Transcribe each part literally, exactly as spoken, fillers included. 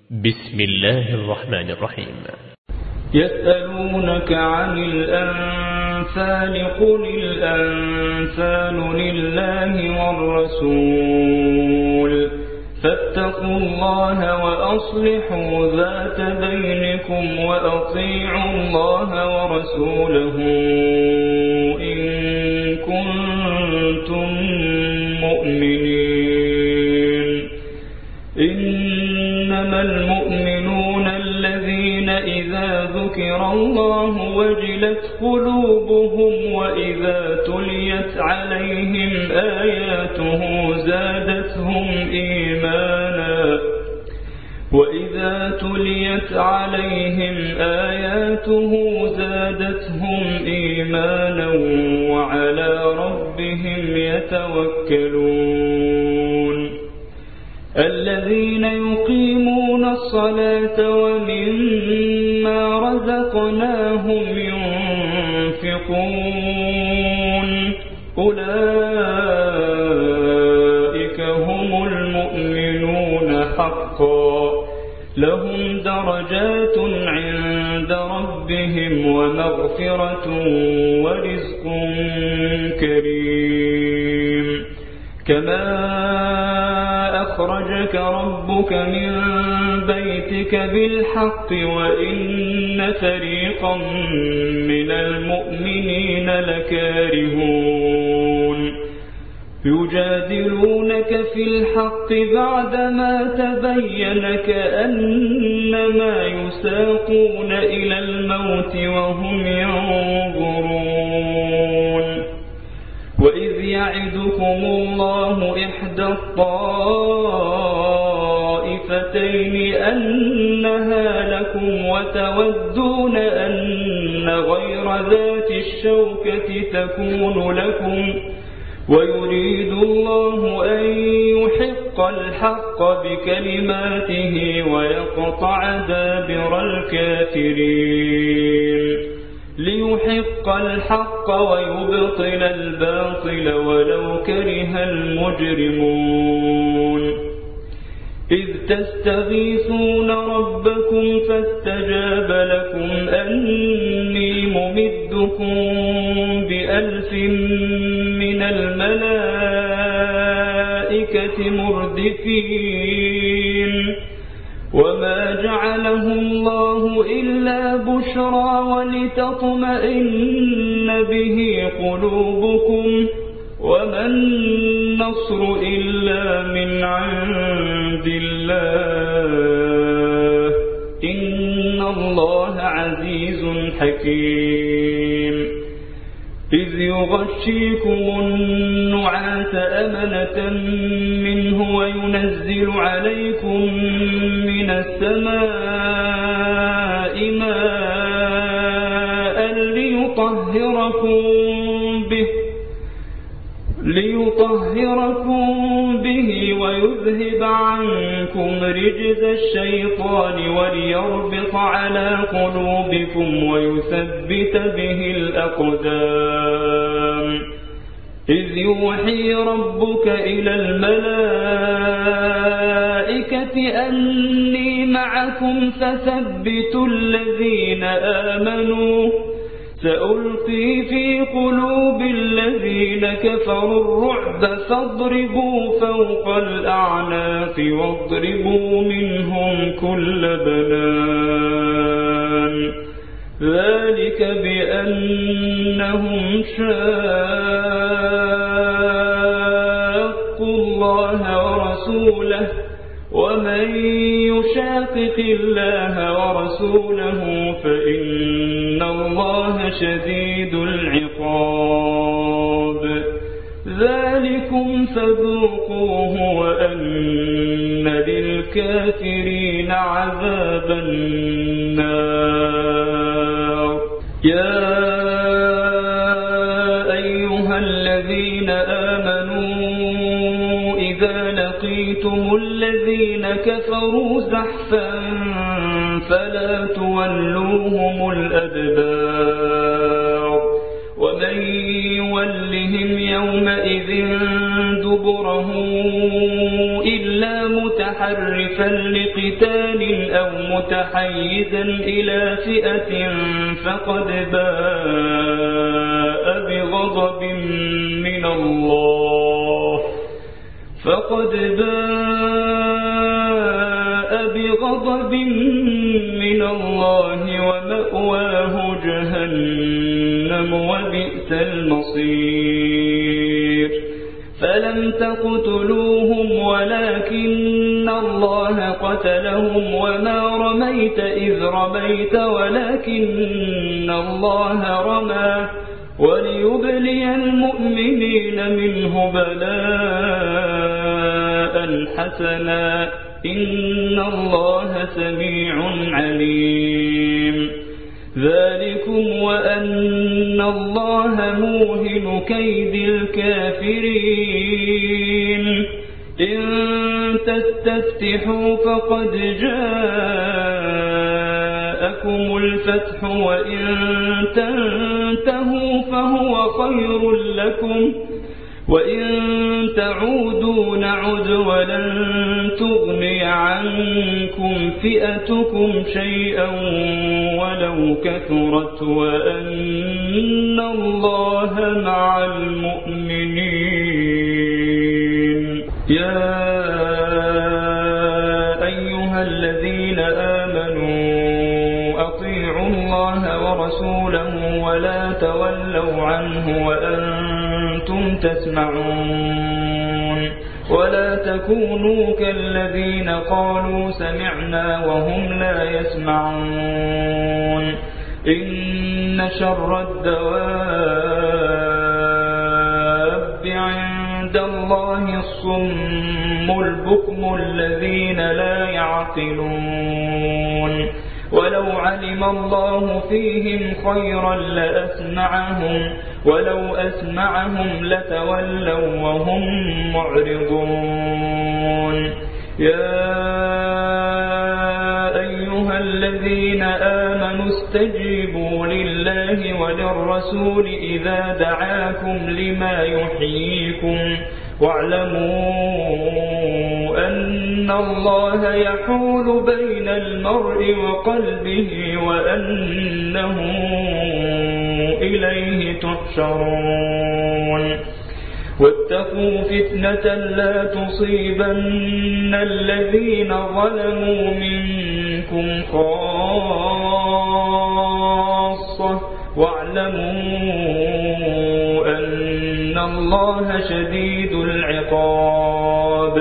بسم الله الرحمن الرحيم. يسألونك عن الأنفال قل الأنفال لله والرسول فاتقوا الله وأصلحوا ذات بينكم وأطيعوا الله ورسوله إن كنتم مؤمنين. إنما المؤمنون الذين إذا ذكر الله وجلت قلوبهم وإذا تليت عليهم آياته زادتهم إيمانا وإذا تليت عليهم آياته زادتهم إيمانا وعلى ربهم يتوكلون. الذين يقيمون الصلاة ومما رزقناهم ينفقون أولئك هم المؤمنون حقا لهم درجات عند ربهم ومغفرة ورزق كريم. كما أخرجك ربك من بيتك بالحق وإن فريقا من المؤمنين لكارهون يجادلونك في الحق بعدما تبين كأنما يساقون إلى الموت وهم ينظرون. وإذ يعدكم الله إحدى الطائفتين أنها لكم وتودون أن غير ذات الشوكة تكون لكم ويريد الله أن يحق الحق بكلماته ويقطع دابر الكافرين ليحق الحق ويبطل الباطل ولو كره المجرمون. إذ تستغيثون ربكم فاستجاب لكم أني ممدكم بألف من الملائكة مردفين. وما جعله الله إلا بشرى ولتطمئن به قلوبكم وما النصر إلا من عند الله إن الله عزيز حكيم. إذ يغشيكم النعاس أمنة منه وينزل عليكم من السماء ماء ليطهركم به ليطهركم به ويذهب عنكم رجز الشيطان وليربط على قلوبكم ويثبت به الأقدام. إذ يوحي ربك إلى الملائكة أني معكم فثبتوا الذين آمنوا سألقي في قلوب الذين كفروا الرعب فاضربوا فوق الأعناق واضربوا منهم كل بنان. ذلك بأنهم شاقوا الله ورسوله ومن يشاقق الله ورسوله فإن الله شديد العقاب. ذلكم فذوقوه وأن للكافرين عذاب النار. يا أيها الذين آمنوا إذا لقيتم الذين كفروا زحفا فلا تولوهم الأدبار ومن يولهم يومئذ دبره إلا متحرفا لقتال أو متحيزا إلى فئة فقد باء بغضب من الله فقد باء بغضب من الله ومأواه جهنم وبئس المصير فلم تقتلوهم ولكن الله قتلهم وما رميت إذ رميت ولكن الله رمى وليبلي المؤمنين منه بلاء حسنا إن الله سميع عليم ذلكم وأن الله موهن كيد الكافرين إن تستفتحوا فقد جاءكم الفتح وإن تنتهوا فهو خير لكم وإن تعودوا نعد ولن تغني عنكم فئتكم شيئا ولو كثرت وأن الله مع المؤمنين يا أيها الذين آمنوا أطيعوا الله ورسوله ولا تولوا عنه وأنتم تسمعون ولا تكونوا كالذين قالوا سمعنا وهم لا يسمعون إن شر الدواب عند الله الصم البكم الذين لا يعقلون ولو علم الله فيهم خيرا لأسمعهم ولو أسمعهم لتولوا وهم معرضون يا أيها الذين آمنوا استجيبوا لله وللرسول إذا دعاكم لما يحييكم واعلموا أن الله يحول بين المرء وقلبه وأنه إليه تحشرون واتقوا فتنة لا تصيبن الذين ظلموا منكم خاصة واعلموا أن الله شديد العقاب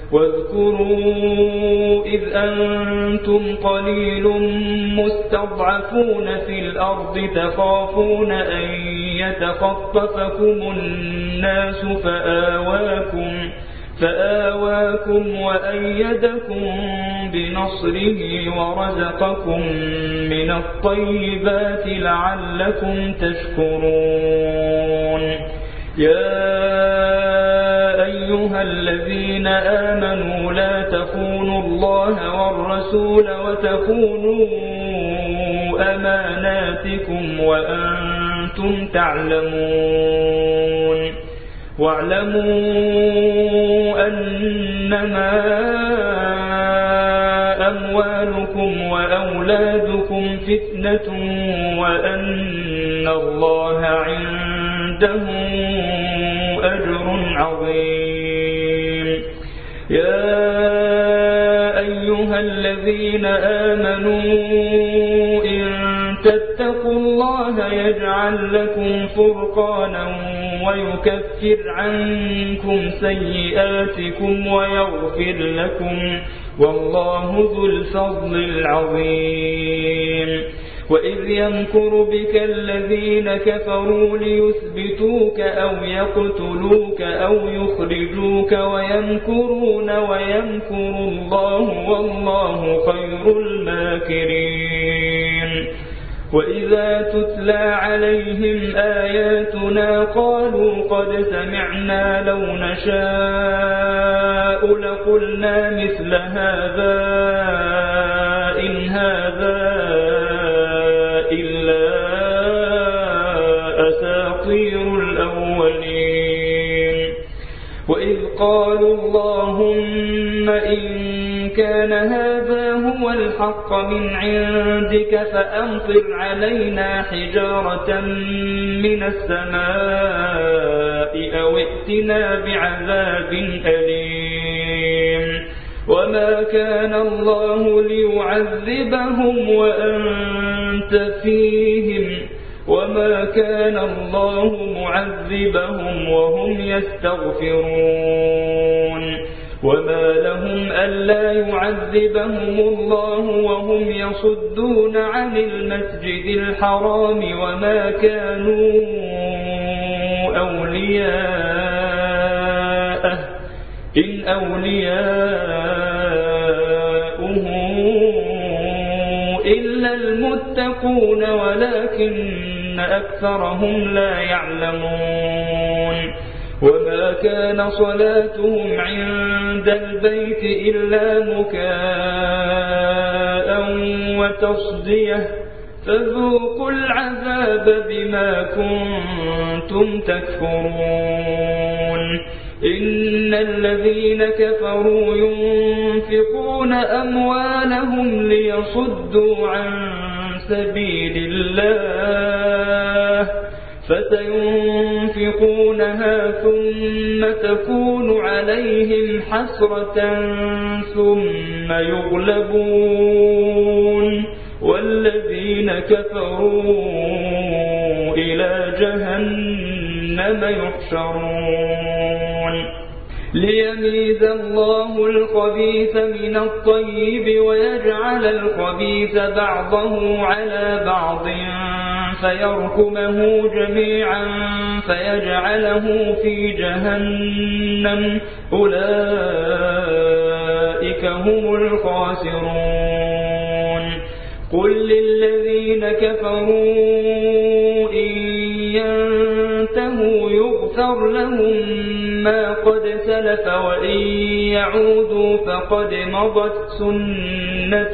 واذكروا إذ أنتم قليل مستضعفون في الأرض تخافون أن يتخطفكم الناس فآواكم فآواكم وأيدكم بنصره ورزقكم من الطيبات لعلكم تشكرون يا أيها الذين آمنوا لا تخونوا الله والرسول وتخونوا أماناتكم وأنتم تعلمون واعلموا أنما أموالكم وأولادكم فتنة وأن الله عنده أجر عظيم يا أيها الذين آمنوا إن تتقوا الله يجعل لكم فرقانا ويكفر عنكم سيئاتكم ويغفر لكم والله ذو الفضل العظيم وإذ يمكر بك الذين كفروا ليثبتوك أو يقتلوك أو يخرجوك ويمكرون ويمكر الله والله خير الماكرين وإذا تتلى عليهم آياتنا قالوا قد سمعنا لو نشاء لقلنا مثل هذا إن هذا إلا أساطير وإذ قالوا اللهم إن كان هذا هو الحق من عندك فأمطر علينا حجارة من السماء أو ائتنا بعذاب أليم وما كان الله ليعذبهم وأنت فيهم وما كان الله معذبهم وهم يستغفرون وما لهم ألا يعذبهم الله وهم يصدون عن المسجد الحرام وما كانوا أولياءه إن أولياؤه إلا المتقون ولكن أكثرهم لا يعلمون وما كان صلاتهم عند البيت إلا مكاء وتصدية فذوقوا العذاب بما كنتم تكفرون إن الذين كفروا ينفقون أموالهم ليصدوا عن سبيل الله فسينفقونها ثم تكون عليهم حسرة ثم يغلبون والذين كفروا إلى جهنم يحشرون ليميز الله الخبيث من الطيب ويجعل الخبيث بعضه على بعض فيركمه جميعا فيجعله في جهنم أولئك هم الخاسرون قل للذين كفروا إن ينتهوا يغفر لهم ما قد سلف وإن يعودوا فقد مضت سنة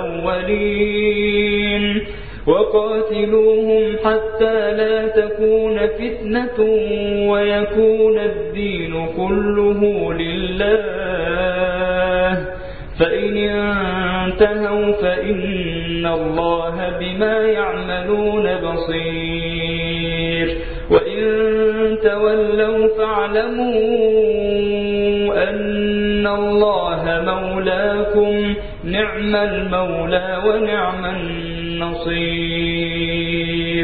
الأولين وقاتلوهم حتى لا تكون فتنة ويكون الدين كله لله فإن انتهوا فإن الله بما يعملون بصير وإن تولوا فاعلموا أن الله مولاكم نعم المولى ونعم النصير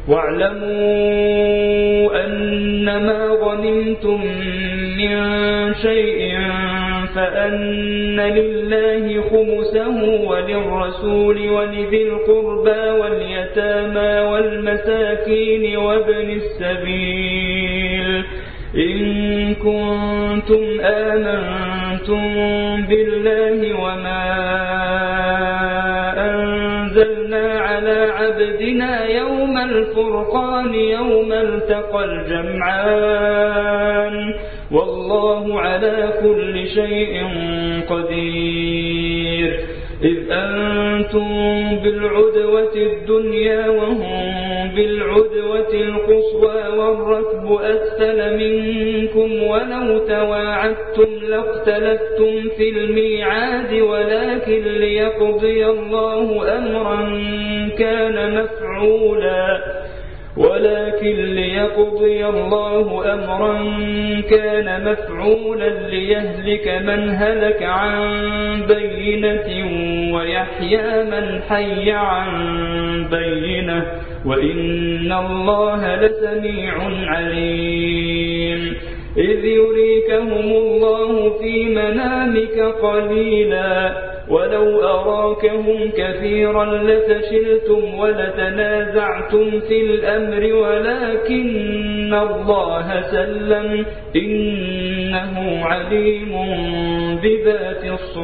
واعلموا أنما غنمتم من شيء فأن لله خمسه وللرسول ولذي القربى واليتامى والمساكين وابن السبيل إن كنتم آمنتم بالله وما أنزلنا على عبدنا يوم الفرقان يوم التقى الجمعان والله على كل شيء قدير إذ أنتم بالعدوة الدنيا وهم بالعدوة القصوى والركب أسفل منكم ولو تواعدتم لاختلفتم في الميعاد ولكن ليقضي الله أمرا كان مفعولا ولكن ليقضي الله أمرا كان مفعولا ليهلك من هلك عن بينة ويحيى من حي عن بينة وإن الله لسميع عليم إذ يريكهم الله في منامك قليلا ولو أراكهم كثيرا لفشلتم ولتنازعتم في الأمر ولكن الله سلم إنه عليم بذات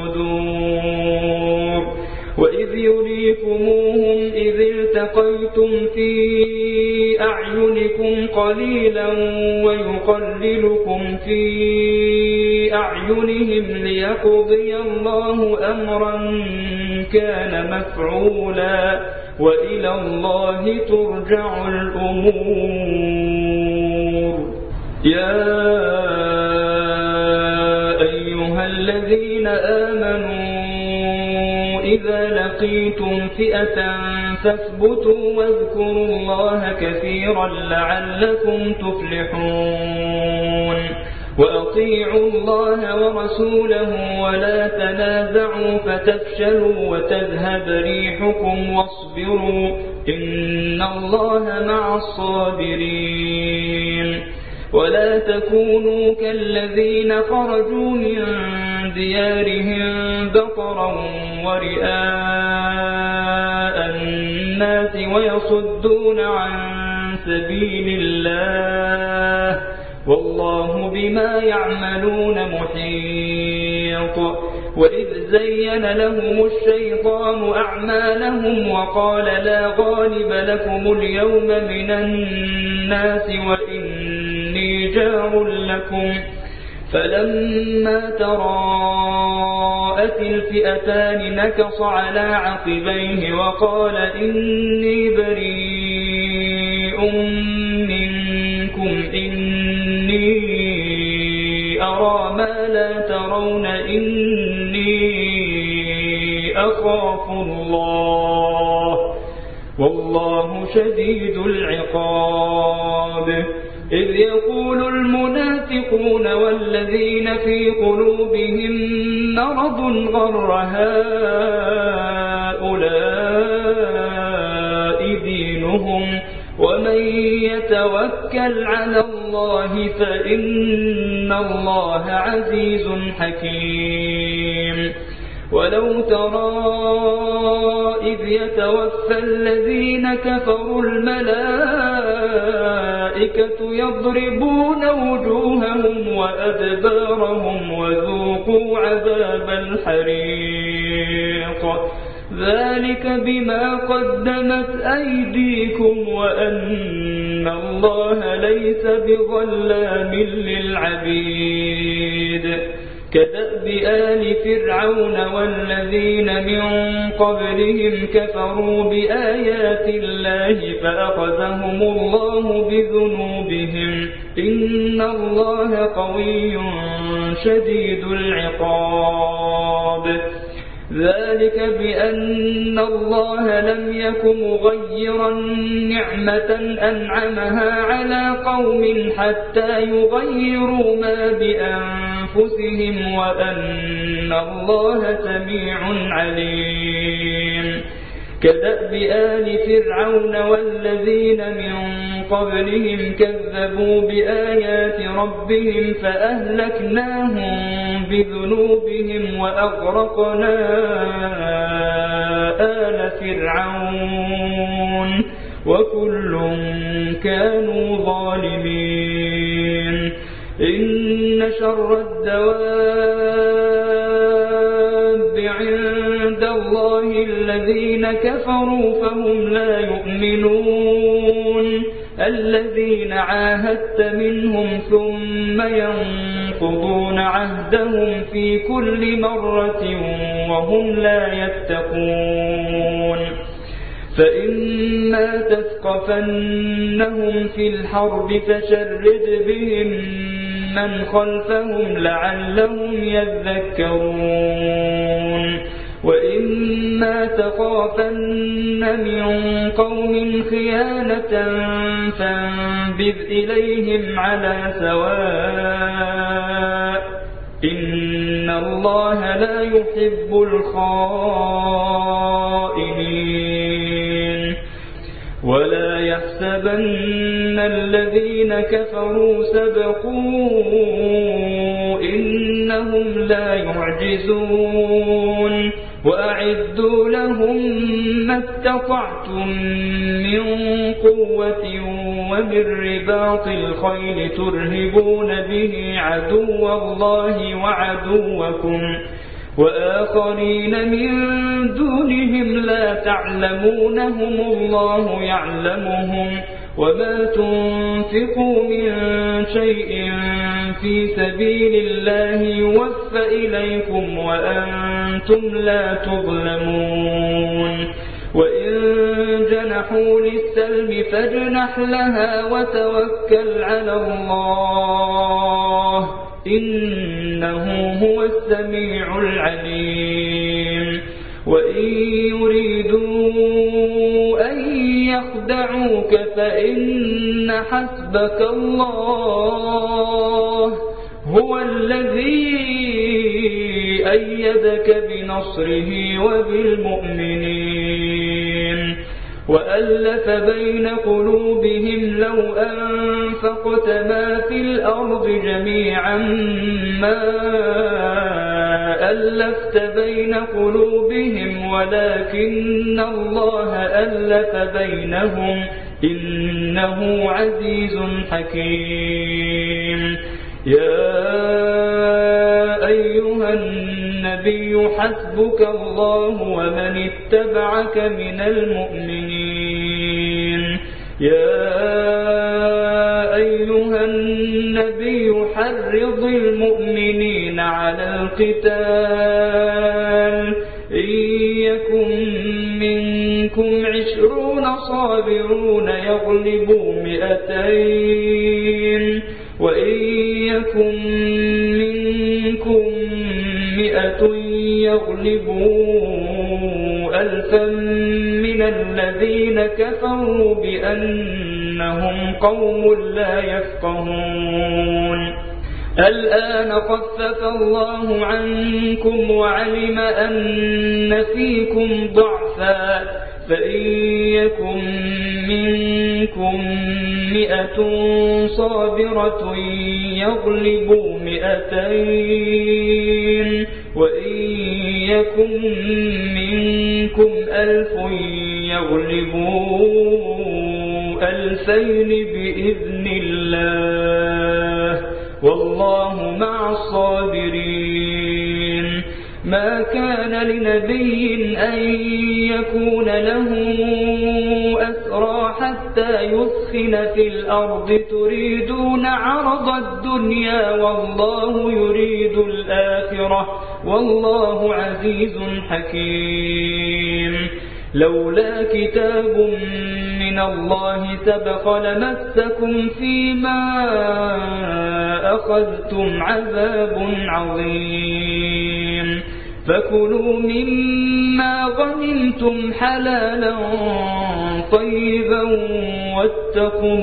الصدور وإذ يريكموهم إذ التقيتم في أعينكم قليلا ويقللكم في أعينهم ليقضي الله أمرا كان مفعولا وإلى الله ترجع الأمور يا الذين آمنوا إذا لقيتم فئة فاثبتوا واذكروا الله كثيرا لعلكم تفلحون وأطيعوا الله ورسوله ولا تنازعوا فتفشلوا وتذهب ريحكم واصبروا إن الله مع الصابرين ولا تكونوا كالذين خرجوا من ديارهم بطرا ورئاء الناس ويصدون عن سبيل الله والله بما يعملون محيط وإذ زين لهم الشيطان أعمالهم وقال لا غالب لكم اليوم من الناس وإني جار لكم فلما تراءت الفئتان نكص على عقبيه وقال إني بريء منكم إني أرى ما لا ترون إني أخاف الله والله شديد العقاب إذ يقول المنافقون والذين في قلوبهم مرض غر هؤلاء دينهم ومن يتوكل على الله فإن الله عزيز حكيم ولو ترى إذ يتوفى الذين كفروا الملائكة يضربون وجوههم وأدبارهم وذوقوا عذاب الحريق ذلك بما قدمت أيديكم وأن الله ليس بظلام للعبيد كدأب آل فرعون والذين من قبلهم كفروا بآيات الله فأخذهم الله بذنوبهم إن الله قوي شديد العقاب ذلك بأن الله لم يك مغيرا نعمة أنعمها على قوم حتى يغيروا ما بأنفسهم وأن الله سميع عليم كدأب آل فرعون والذين من قبلهم كذبوا بآيات ربهم فأهلكناهم بذنوبهم وأغرقنا آل فرعون وكل كانوا ظالمين إن شر الدواب عند الله الذين كفروا فهم لا يؤمنون الذين عاهدت منهم ثم ينقضون عهدهم في كل مرة وهم لا يتقون فإما تثقفنهم في الحرب فشرد بهم من خلفهم لعلهم يذكرون وإما تخافن من قوم خيانة فانبذ إليهم على سواء إن الله لا يحب الخائنين ولا يحسبن الذين كفروا سبقوا إنهم لا يعجزون وأعدوا لهم ما استطعتم من قوة ومن رباط الخيل ترهبون به عدو الله وعدوكم وآخرين من دونهم لا تعلمونهم الله يعلمهم وما تنفقوا من شيء في سبيل الله يوفى إليكم وأنتم لا تظلمون وإن جنحوا للسلم فاجنح لها وتوكل على الله إن إنه هو السميع العليم وإن يريدوا أن يخدعوك فإن حسبك الله هو الذي أيدك بنصره وبالمؤمنين وألف بين قلوبهم لو أنفقت ما في الأرض جميعا ما ألفت بين قلوبهم ولكن الله ألف بينهم إنه عزيز حكيم يا أيها النبي حسبك الله ومن اتبعك من المؤمنين يا أيها النبي حرض المؤمنين على القتال إن يكن منكم عشرون صابرون يغلبوا مئتين وإن يكن منكم مئة يغلبوا ألفا من الذين كفروا بأنهم قوم لا يفقهون الآن خفف الله عنكم وعلم أن فيكم ضعفا فإن يكن منكم مئة صابرة يغلبوا مئتين وإن يكن منكم ألف يغلبوا ألفين بإذن الله والله مع الصابرين ما كان لنبي أن يكون له أسرى حتى يثخن في الأرض تريدون عرض الدنيا والله يريد الآخرة والله عزيز حكيم لولا كتاب من الله سبق لمسكم فيما أخذتم عذاب عظيم فكلوا مما غنمتم حلالا طيبا واتقوا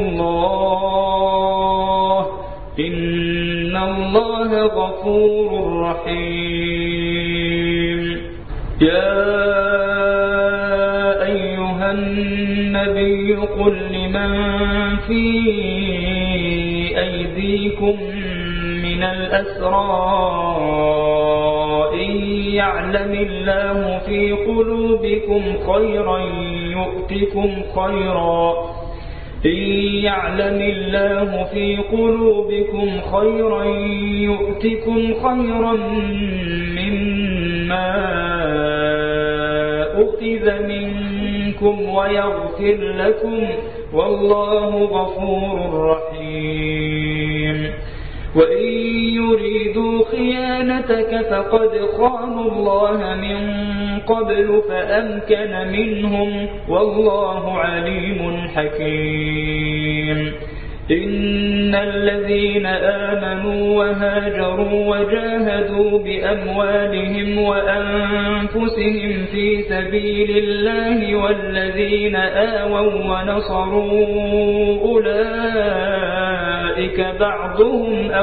الله إن الله غفور رحيم يا أيها النبي قل لمن في أيديكم من الأسرى إن يعلم الله في قلوبكم خيرا يؤتكم خيرا إن يعلم الله في قلوبكم خيرا يؤتكم خيرا مما أخذ منكم ويغفر لكم والله غفور رحيم وإن يريدوا خيانتك فقد خانوا الله من قبل فأمكن منهم والله عليم حكيم إن الذين آمنوا وهاجروا وجاهدوا بأموالهم وأنفسهم في سبيل الله والذين آووا ونصروا أولئك بعضهم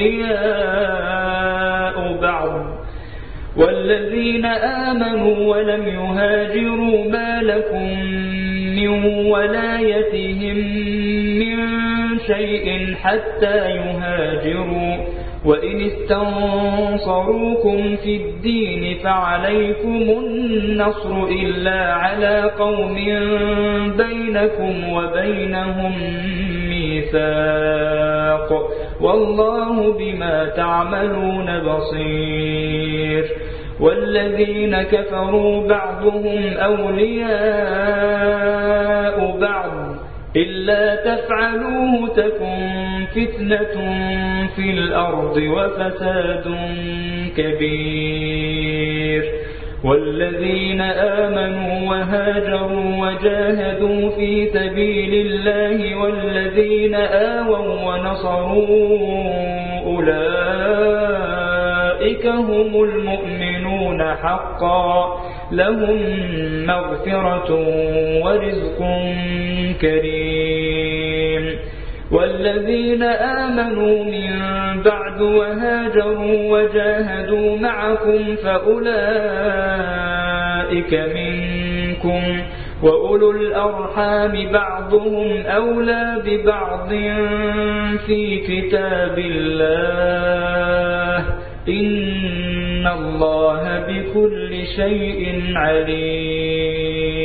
أولياء بعض والذين آمنوا ولم يهاجروا ما لكم من ولايتهم من شيء حتى يهاجروا وإن استنصروكم في الدين فعليكم النصر إلا على قوم بينكم وبينهم ميثاق والله بما تعملون بصير والذين كفروا بعضهم أولياء بعض إلا تفعلوه تكن فتنة في الأرض وفساد كبير والذين آمنوا وهاجروا وجاهدوا في سبيل الله والذين آووا ونصروا أولئك أولئك هم المؤمنون حقا لهم مغفرة ورزق كريم والذين آمنوا من بعد وهاجروا وجاهدوا معكم فأولئك منكم وأولو الأرحام بعضهم أولى ببعض في كتاب الله إن الله بكل شيء عليم